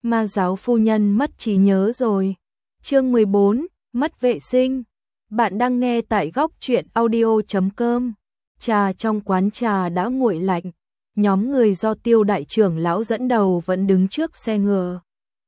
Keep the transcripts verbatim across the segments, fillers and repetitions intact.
Ma giáo phu nhân mất trí nhớ rồi. Chương mười bốn, mất vệ sinh. Bạn đang nghe tại góc truyện audio chấm com. Trà trong quán trà đã nguội lạnh. Nhóm người do Tiêu đại trưởng lão dẫn đầu vẫn đứng trước xe ngựa.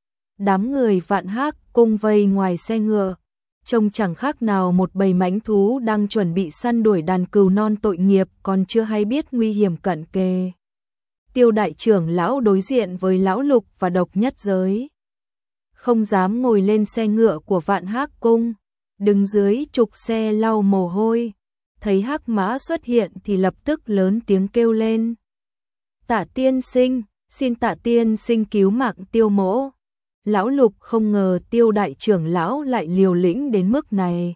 Đám người Vạn Hác cung vây ngoài xe ngựa, trông chẳng khác nào một bầy mãnh thú đang chuẩn bị săn đuổi đàn cừu non tội nghiệp còn chưa hay biết nguy hiểm cận kề. Tiêu đại trưởng lão đối diện với lão Lục và Độc Nhất Giới, không dám ngồi lên xe ngựa của Vạn Hác cung, đứng dưới trục xe lau mồ hôi, thấy Hắc Mã xuất hiện thì lập tức lớn tiếng kêu lên: "Tạ tiên sinh, xin Tạ tiên sinh cứu mạng Tiêu mỗ." Lão Lục không ngờ Tiêu đại trưởng lão lại liều lĩnh đến mức này.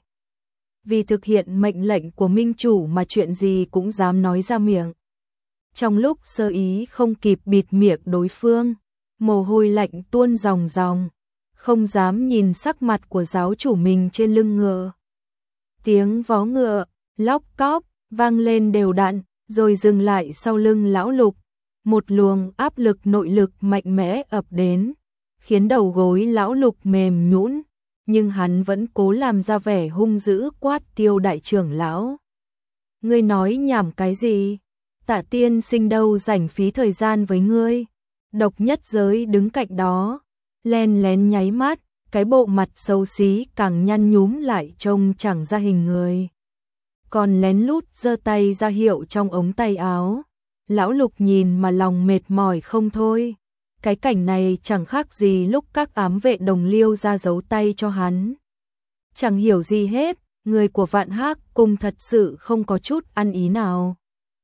Vì thực hiện mệnh lệnh của minh chủ mà chuyện gì cũng dám nói ra miệng. Trong lúc sơ ý không kịp bịt miệng đối phương, mồ hôi lạnh tuôn ròng ròng, không dám nhìn sắc mặt của giáo chủ mình trên lưng ngựa. Tiếng vó ngựa, lóc cóp, vang lên đều đặn, rồi dừng lại sau lưng lão Lục. Một luồng áp lực nội lực mạnh mẽ ập đến, khiến đầu gối lão Lục mềm nhũn, nhưng hắn vẫn cố làm ra vẻ hung dữ quát Tiêu đại trưởng lão: "Ngươi nói nhảm cái gì? Tạ tiên sinh đâu rảnh phí thời gian với ngươi." Độc Nhất Giới đứng cạnh đó, len lén nháy mắt, cái bộ mặt xấu xí càng nhăn nhúm lại trông chẳng ra hình người. Còn lén lút giơ tay ra hiệu trong ống tay áo. Lão Lục nhìn mà lòng mệt mỏi không thôi. Cái cảnh này chẳng khác gì lúc các ám vệ đồng liêu ra giấu tay cho hắn. Chẳng hiểu gì hết, người của Vạn Hác cung thật sự không có chút ăn ý nào.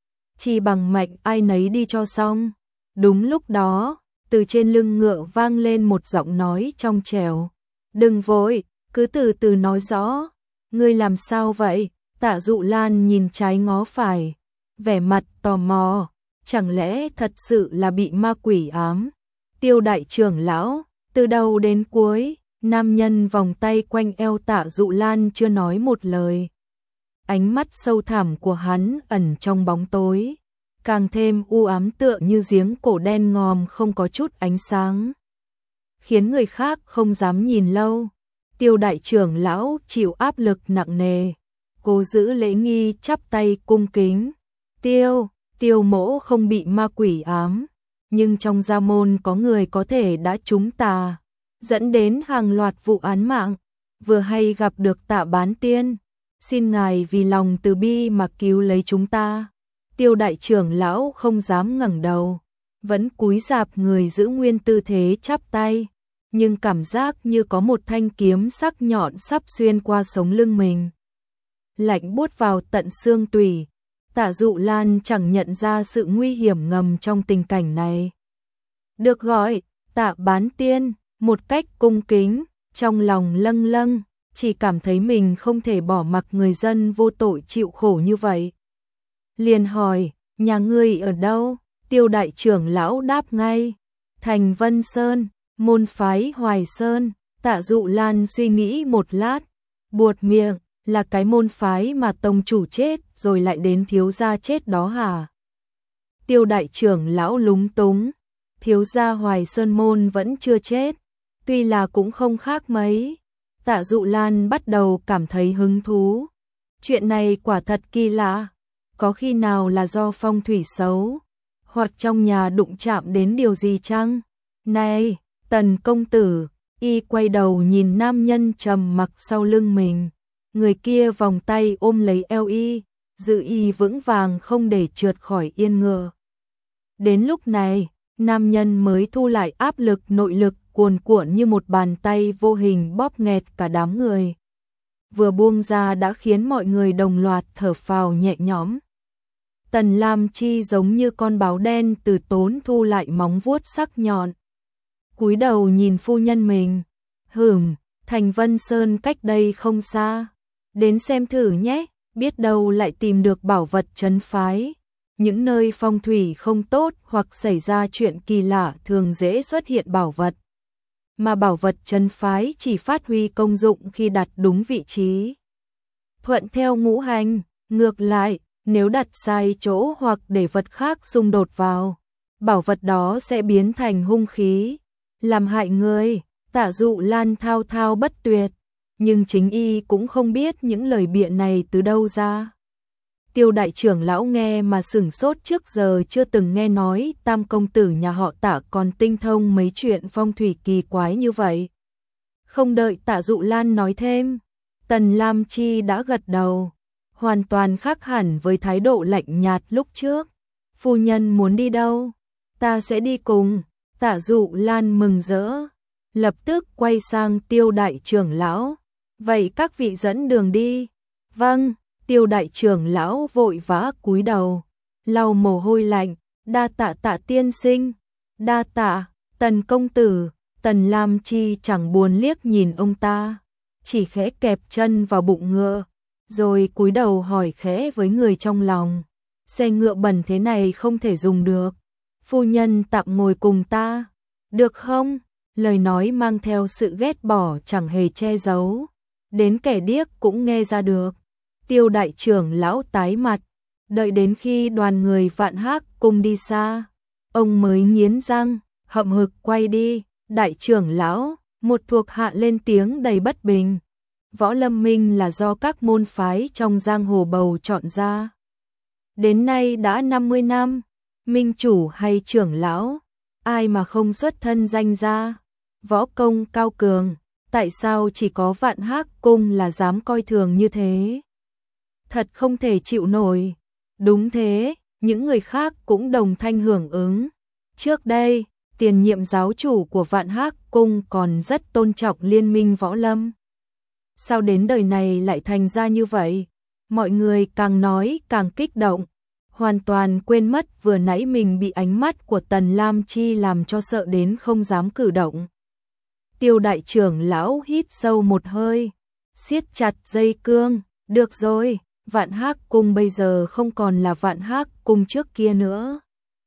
Chỉ bằng mệnh ai nấy đi cho xong. Đúng lúc đó, từ trên lưng ngựa vang lên một giọng nói trong trẻo: "Đừng vội, cứ từ từ nói rõ." "Ngươi làm sao vậy?" Tạ Dụ Lan nhìn trái ngó phải, vẻ mặt tò mò, chẳng lẽ thật sự là bị ma quỷ ám? Tiêu đại trưởng lão, từ đầu đến cuối, nam nhân vòng tay quanh eo Tạ Dụ Lan chưa nói một lời. Ánh mắt sâu thẳm của hắn ẩn trong bóng tối, càng thêm u ám tựa như giếng cổ đen ngòm không có chút ánh sáng, khiến người khác không dám nhìn lâu. Tiêu đại trưởng lão chịu áp lực nặng nề, cố giữ lễ nghi chắp tay cung kính: "Tiêu, Tiêu mỗ không bị ma quỷ ám, nhưng trong gia môn có người có thể đã trúng tà, dẫn đến hàng loạt vụ án mạng, vừa hay gặp được Tạ bán tiên, xin ngài vì lòng từ bi mà cứu lấy chúng ta." Tiêu đại trưởng lão không dám ngẩng đầu, vẫn cúi rạp người giữ nguyên tư thế chắp tay, nhưng cảm giác như có một thanh kiếm sắc nhọn sắp xuyên qua sống lưng mình, lạnh buốt vào tận xương tủy. Tạ Dụ Lan chẳng nhận ra sự nguy hiểm ngầm trong tình cảnh này. Được gọi Tạ bán tiên một cách cung kính, trong lòng lâng lâng, chỉ cảm thấy mình không thể bỏ mặc người dân vô tội chịu khổ như vậy. Liền hỏi: "Nhà ngươi ở đâu?" Tiêu đại trưởng lão đáp ngay: "Thành Vân Sơn, môn phái Hoài Sơn." Tạ Dụ Lan suy nghĩ một lát, buột miệng: "Là cái môn phái mà tông chủ chết rồi lại đến thiếu gia chết đó hả?" Tiêu đại trưởng lão lúng túng: "Thiếu gia Hoài Sơn môn vẫn chưa chết, tuy là cũng không khác mấy." Tạ Dụ Lan bắt đầu cảm thấy hứng thú. Chuyện này quả thật kỳ lạ, có khi nào là do phong thủy xấu, hoặc trong nhà đụng chạm đến điều gì chăng? "Này, Tần công tử." Y quay đầu nhìn nam nhân trầm mặc sau lưng mình. Người kia vòng tay ôm lấy eo y, giữ y vững vàng không để trượt khỏi yên ngựa. Đến lúc này, nam nhân mới thu lại áp lực nội lực cuồn cuộn như một bàn tay vô hình bóp nghẹt cả đám người. Vừa buông ra đã khiến mọi người đồng loạt thở phào nhẹ nhõm. Tần Lam Chi giống như con báo đen từ tốn thu lại móng vuốt sắc nhọn, cúi đầu nhìn phu nhân mình: "Hửm, Thành Vân Sơn cách đây không xa, đến xem thử nhé, biết đâu lại tìm được bảo vật trấn phái." Những nơi phong thủy không tốt hoặc xảy ra chuyện kỳ lạ thường dễ xuất hiện bảo vật, mà bảo vật trấn phái chỉ phát huy công dụng khi đặt đúng vị trí. Thuận theo ngũ hành, ngược lại, nếu đặt sai chỗ hoặc để vật khác xung đột vào, bảo vật đó sẽ biến thành hung khí. làm hại người. Tạ Dụ Lan thao thao bất tuyệt, nhưng chính y cũng không biết những lời bịa này từ đâu ra. Tiêu đại trưởng lão nghe mà sửng sốt, trước giờ chưa từng nghe nói tam công tử nhà họ Tạ còn tinh thông mấy chuyện phong thủy kỳ quái như vậy. Không đợi Tạ Dụ Lan nói thêm, Tần Lam Chi đã gật đầu, hoàn toàn khác hẳn với thái độ lạnh nhạt lúc trước. Phu nhân muốn đi đâu? Ta sẽ đi cùng. Tạ Dụ Lan mừng rỡ, lập tức quay sang Tiêu đại trưởng lão. Vậy các vị dẫn đường đi. Vâng. Tiêu đại trưởng lão vội vã cúi đầu, lau mồ hôi lạnh, đa tạ Tạ tiên sinh, đa tạ. Tần công tử. Tần Lam Chi chẳng buồn liếc nhìn ông ta, chỉ khẽ kẹp chân vào bụng ngựa, rồi cúi đầu hỏi khẽ với người trong lòng, xe ngựa bẩn thế này không thể dùng được, phu nhân tạm ngồi cùng ta, được không? Lời nói mang theo sự ghét bỏ chẳng hề che giấu, đến kẻ điếc cũng nghe ra được. Tiêu đại trưởng lão tái mặt, đợi đến khi đoàn người Vạn Hác cùng đi xa, ông mới nghiến răng, hậm hực quay đi. Đại trưởng lão, một thuộc hạ lên tiếng đầy bất bình. Võ Lâm Minh là do các môn phái trong giang hồ bầu chọn ra. Đến nay đã năm mươi năm, minh chủ hay trưởng lão, ai mà không xuất thân danh gia, võ công cao cường, tại sao chỉ có Vạn Hác cung là dám coi thường như thế? Thật không thể chịu nổi. Đúng thế, những người khác cũng đồng thanh hưởng ứng. Trước đây, tiền nhiệm giáo chủ của Vạn Hác cung còn rất tôn trọng liên minh võ lâm. Sao đến đời này lại thành ra như vậy? Mọi người càng nói càng kích động, hoàn toàn quên mất vừa nãy mình bị ánh mắt của Tần Lam Chi làm cho sợ đến không dám cử động. Tiêu đại trưởng lão hít sâu một hơi, siết chặt dây cương, được rồi, Vạn Hác cung bây giờ không còn là Vạn Hác cung trước kia nữa.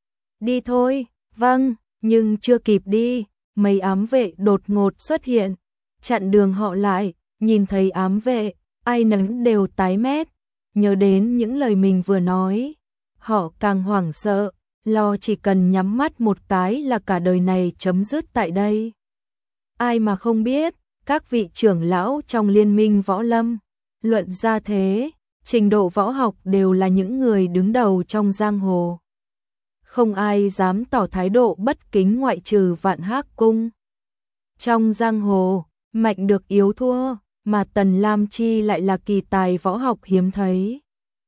Đi thôi. Vâng. Nhưng chưa kịp đi, mấy ám vệ đột ngột xuất hiện, chặn đường họ lại. Nhìn thấy ám vệ, ai nấy đều tái mét, nhớ đến những lời mình vừa nói, họ càng hoảng sợ, lo chỉ cần nhắm mắt một cái là cả đời này chấm dứt tại đây. Ai mà không biết, các vị trưởng lão trong liên minh võ lâm, luận ra thế, trình độ võ học đều là những người đứng đầu trong giang hồ. Không ai dám tỏ thái độ bất kính ngoại trừ Vạn Hác cung. Trong giang hồ, mạnh được yếu thua, mà Tần Lam Chi lại là kỳ tài võ học hiếm thấy.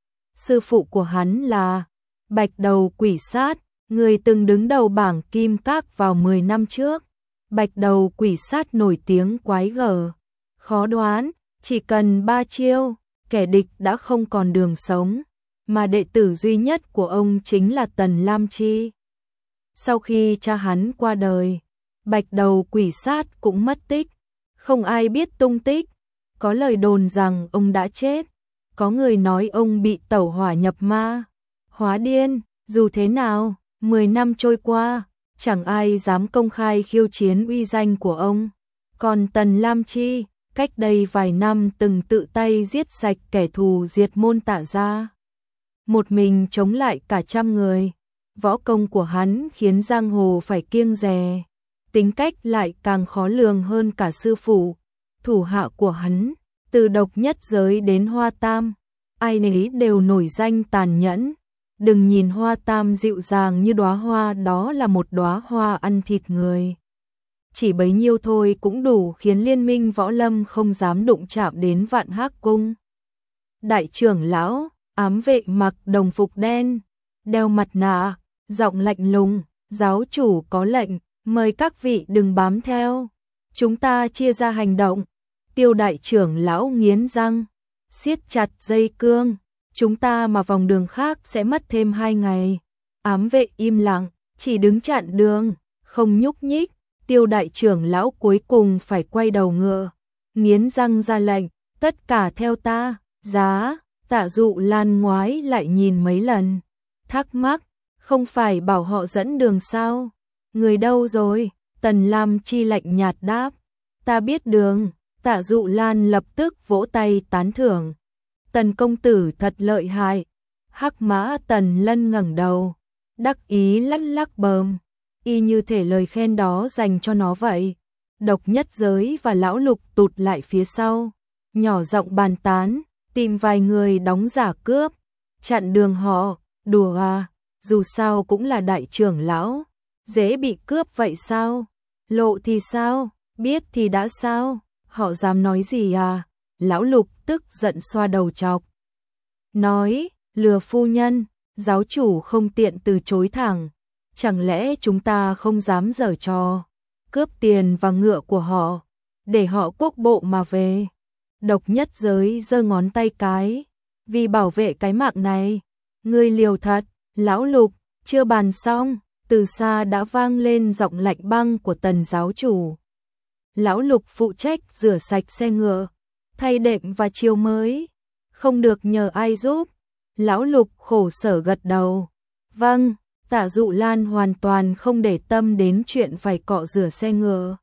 Sư phụ của hắn là Bạch Đầu Quỷ Sát, người từng đứng đầu bảng Kim Các vào mười năm trước. Bạch Đầu Quỷ Sát nổi tiếng quái gở, khó đoán, chỉ cần ba chiêu, kẻ địch đã không còn đường sống. Mà đệ tử duy nhất của ông chính là Tần Lam Chi. Sau khi cha hắn qua đời, Bạch Đầu Quỷ Sát cũng mất tích, không ai biết tung tích. Có lời đồn rằng ông đã chết, có người nói ông bị tẩu hỏa nhập ma, hóa điên. Dù thế nào, mười năm trôi qua, chẳng ai dám công khai khiêu chiến uy danh của ông. Còn Tần Lam Chi, cách đây vài năm từng tự tay giết sạch kẻ thù diệt môn Tạ gia, một mình chống lại cả trăm người. Võ công của hắn khiến giang hồ phải kiêng dè, tính cách lại càng khó lường hơn cả sư phụ. Thủ hạ của hắn, từ độc nhất giới đến Hoa Tam, ai nấy đều nổi danh tàn nhẫn. Đừng nhìn Hoa Tam dịu dàng như đóa hoa, đó là một đóa hoa ăn thịt người. Chỉ bấy nhiêu thôi cũng đủ khiến liên minh võ lâm không dám đụng chạm đến Vạn Hác cung. Đại trưởng lão, ám vệ mặc đồng phục đen, đeo mặt nạ, giọng lạnh lùng, giáo chủ có lệnh, mời các vị đừng bám theo. Chúng ta chia ra hành động. Tiêu đại trưởng lão nghiến răng, siết chặt dây cương. Chúng ta mà vòng đường khác sẽ mất thêm hai ngày. Ám vệ im lặng, chỉ đứng chặn đường, không nhúc nhích. Tiêu đại trưởng lão cuối cùng phải quay đầu ngựa, nghiến răng ra lệnh, tất cả theo ta. Giá. Tạ Dụ Lan ngoái lại nhìn mấy lần, thắc mắc, không phải bảo họ dẫn đường sao? Người đâu rồi? Tần Lam Chi lạnh nhạt đáp, ta biết đường. Tạ Dụ Lan lập tức vỗ tay tán thưởng, Tần công tử thật lợi hại. Hắc Mã Tần Lân ngẩng đầu, đắc ý lắc lắc bờm, y như thể lời khen đó dành cho nó vậy. Độc Nhất Giới và Lão Lục tụt lại phía sau, nhỏ giọng bàn tán, tìm vài người đóng giả cướp, chặn đường họ, đùa à, dù sao cũng là đại trưởng lão, dễ bị cướp vậy sao? Lộ thì sao, biết thì đã sao, họ dám nói gì à? Lão Lục tức giận xoa đầu chọc. Nói, lừa phu nhân, giáo chủ không tiện từ chối thẳng, chẳng lẽ chúng ta không dám giở trò, cướp tiền và ngựa của họ, để họ quốc bộ mà về. Độc Nhất Giới giơ ngón tay cái, vì bảo vệ cái mạng này, ngươi liều thật. Lão Lục, chưa bàn xong, từ xa đã vang lên giọng lạnh băng của Tần giáo chủ. Lão Lục phụ trách rửa sạch xe ngựa, thay đệm và chiếu mới, không được nhờ ai giúp. Lão Lục khổ sở gật đầu. Vâng, Tạ Dụ Lan hoàn toàn không để tâm đến chuyện phải cọ rửa xe ngựa.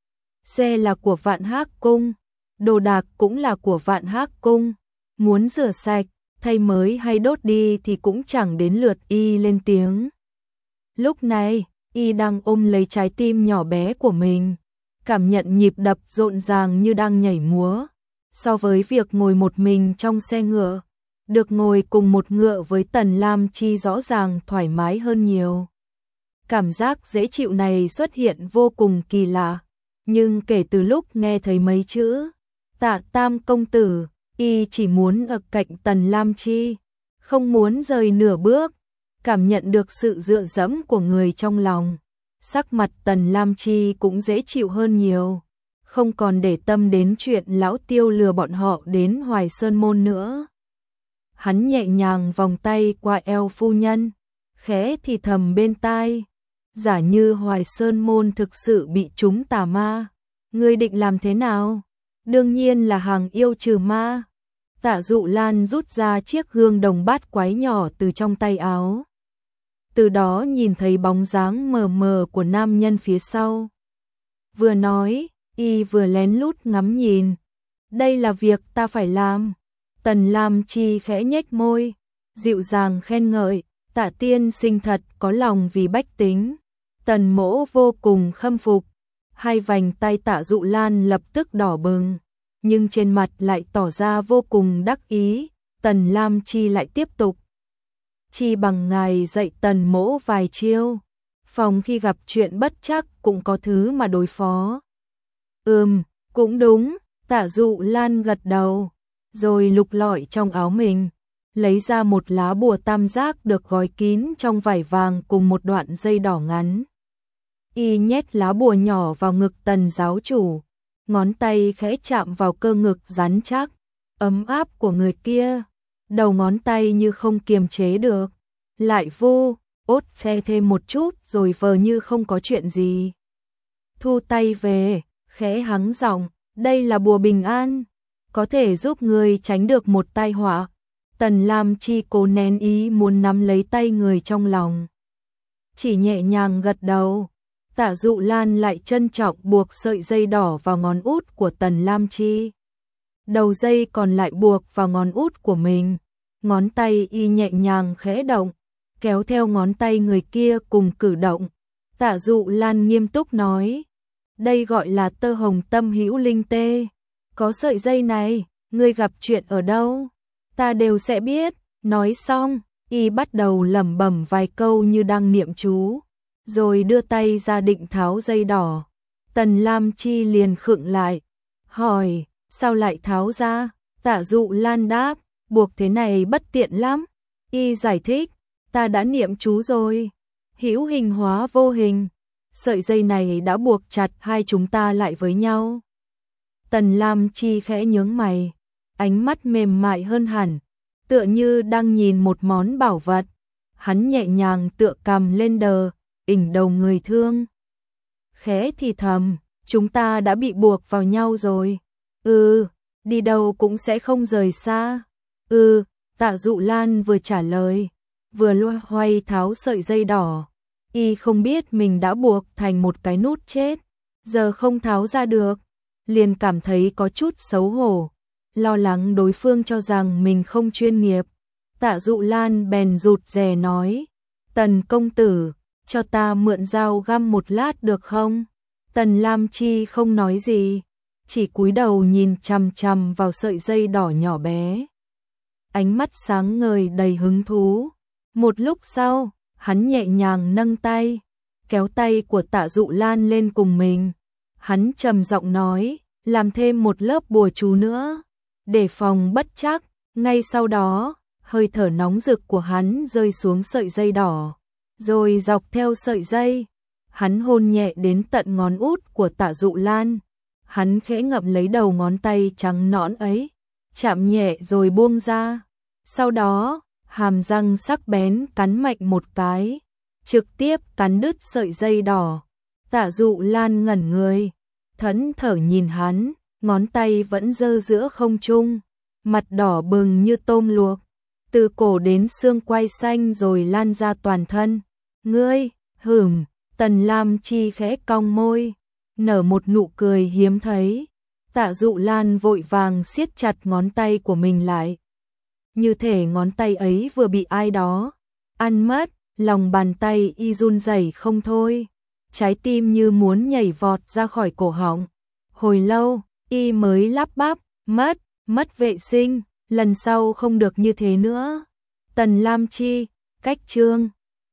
Xe là của Vạn Hác Cung, đồ đạc cũng là của Vạn Hác Cung, muốn rửa sạch, thay mới hay đốt đi thì cũng chẳng đến lượt y lên tiếng. Lúc này, y đang ôm lấy trái tim nhỏ bé của mình, cảm nhận nhịp đập rộn ràng như đang nhảy múa. So với việc ngồi một mình trong xe ngựa, được ngồi cùng một ngựa với Tần Lam Chi rõ ràng thoải mái hơn nhiều. Cảm giác dễ chịu này xuất hiện vô cùng kỳ lạ, nhưng kể từ lúc nghe thấy mấy chữ Tạ Tam công tử, y chỉ muốn ở cạnh Tần Lam Chi, không muốn rời nửa bước, cảm nhận được sự dựa dẫm của người trong lòng. Sắc mặt Tần Lam Chi cũng dễ chịu hơn nhiều, không còn để tâm đến chuyện lão Tiêu lừa bọn họ đến Hoài Sơn Môn nữa. Hắn nhẹ nhàng vòng tay qua eo phu nhân, khẽ thì thầm bên tai, giả như Hoài Sơn Môn thực sự bị trúng tà ma, ngươi định làm thế nào? Đương nhiên là hàng yêu trừ ma. Tạ Dụ Lan rút ra chiếc gương đồng bát quái nhỏ từ trong tay áo, từ đó nhìn thấy bóng dáng mờ mờ của nam nhân phía sau. Vừa nói, y vừa lén lút ngắm nhìn. Đây là việc ta phải làm. Tần Lam Chi khẽ nhếch môi, dịu dàng khen ngợi, Tạ tiên sinh thật có lòng vì bách tính. Tần mỗ vô cùng khâm phục. Hai vành tay Tạ Dụ Lan lập tức đỏ bừng, nhưng trên mặt lại tỏ ra vô cùng đắc ý. Tần Lam Chi lại tiếp tục, chi bằng ngài dạy tần mỗ vài chiêu, phòng khi gặp chuyện bất trắc cũng có thứ mà đối phó. Ừm, cũng đúng. Tạ Dụ Lan gật đầu, rồi lục lọi trong áo mình, lấy ra một lá bùa tam giác được gói kín trong vải vàng cùng một đoạn dây đỏ ngắn. Y nhét lá bùa nhỏ vào ngực Tần giáo chủ, ngón tay khẽ chạm vào cơ ngực rắn chắc, ấm áp của người kia, đầu ngón tay như không kiềm chế được, lại vu, ốt phe thêm một chút rồi vờ như không có chuyện gì. Thu tay về, khẽ hắng giọng, đây là bùa bình an, có thể giúp người tránh được một tai họa. Tần Lam Chi cố nén ý muốn nắm lấy tay người trong lòng, chỉ nhẹ nhàng gật đầu. Tạ Dụ Lan lại trân trọng buộc sợi dây đỏ vào ngón út của Tần Lam Chi, đầu dây còn lại buộc vào ngón út của mình. Ngón tay y nhẹ nhàng khẽ động, kéo theo ngón tay người kia cùng cử động. Tạ Dụ Lan nghiêm túc nói, đây gọi là tơ hồng tâm hữu linh tê. Có sợi dây này, ngươi gặp chuyện ở đâu, ta đều sẽ biết. Nói xong, y bắt đầu lẩm bẩm vài câu như đang niệm chú, rồi đưa tay ra định tháo dây đỏ. Tần Lam Chi liền khựng lại, hỏi, sao lại tháo ra? Tạ Dụ Lan đáp, buộc thế này bất tiện lắm. Y giải thích, ta đã niệm chú rồi, hữu hình hóa vô hình, sợi dây này đã buộc chặt hai chúng ta lại với nhau. Tần Lam Chi khẽ nhướng mày, ánh mắt mềm mại hơn hẳn, tựa như đang nhìn một món bảo vật. Hắn nhẹ nhàng tựa cằm lên đờ, ỉnh đầu người thương, khẽ thì thầm, chúng ta đã bị buộc vào nhau rồi. Ừ, đi đâu cũng sẽ không rời xa. Ừ, Tạ Dụ Lan vừa trả lời, vừa loay hoay tháo sợi dây đỏ. Y không biết mình đã buộc thành một cái nút chết, giờ không tháo ra được, liền cảm thấy có chút xấu hổ, lo lắng đối phương cho rằng mình không chuyên nghiệp. Tạ Dụ Lan bèn rụt rè nói, Tần công tử, cho ta mượn dao găm một lát được không? Tần Lam Chi không nói gì, chỉ cúi đầu nhìn chằm chằm vào sợi dây đỏ nhỏ bé. Ánh mắt sáng ngời đầy hứng thú. Một lúc sau, hắn nhẹ nhàng nâng tay, kéo tay của Tạ Dụ Lan lên cùng mình. Hắn trầm giọng nói, làm thêm một lớp bùa chú nữa, để phòng bất trắc. Ngay sau đó, hơi thở nóng rực của hắn rơi xuống sợi dây đỏ, rồi dọc theo sợi dây, hắn hôn nhẹ đến tận ngón út của Tạ Dụ Lan. Hắn khẽ ngậm lấy đầu ngón tay trắng nõn ấy, chạm nhẹ rồi buông ra. Sau đó, hàm răng sắc bén cắn mạnh một cái, trực tiếp cắn đứt sợi dây đỏ. Tạ Dụ Lan ngẩn người, thẫn thở nhìn hắn, ngón tay vẫn giơ giữa không trung, mặt đỏ bừng như tôm luộc, từ cổ đến xương quai xanh rồi lan ra toàn thân. Ngươi, hửm, Tần Lam Chi khẽ cong môi, nở một nụ cười hiếm thấy. Tạ Dụ Lan vội vàng siết chặt ngón tay của mình lại, như thể ngón tay ấy vừa bị ai đó ăn mất. Lòng bàn tay y run rẩy không thôi, trái tim như muốn nhảy vọt ra khỏi cổ họng. Hồi lâu, y mới lắp bắp, mất, mất vệ sinh, lần sau không được như thế nữa. Tần Lam Chi, cách chương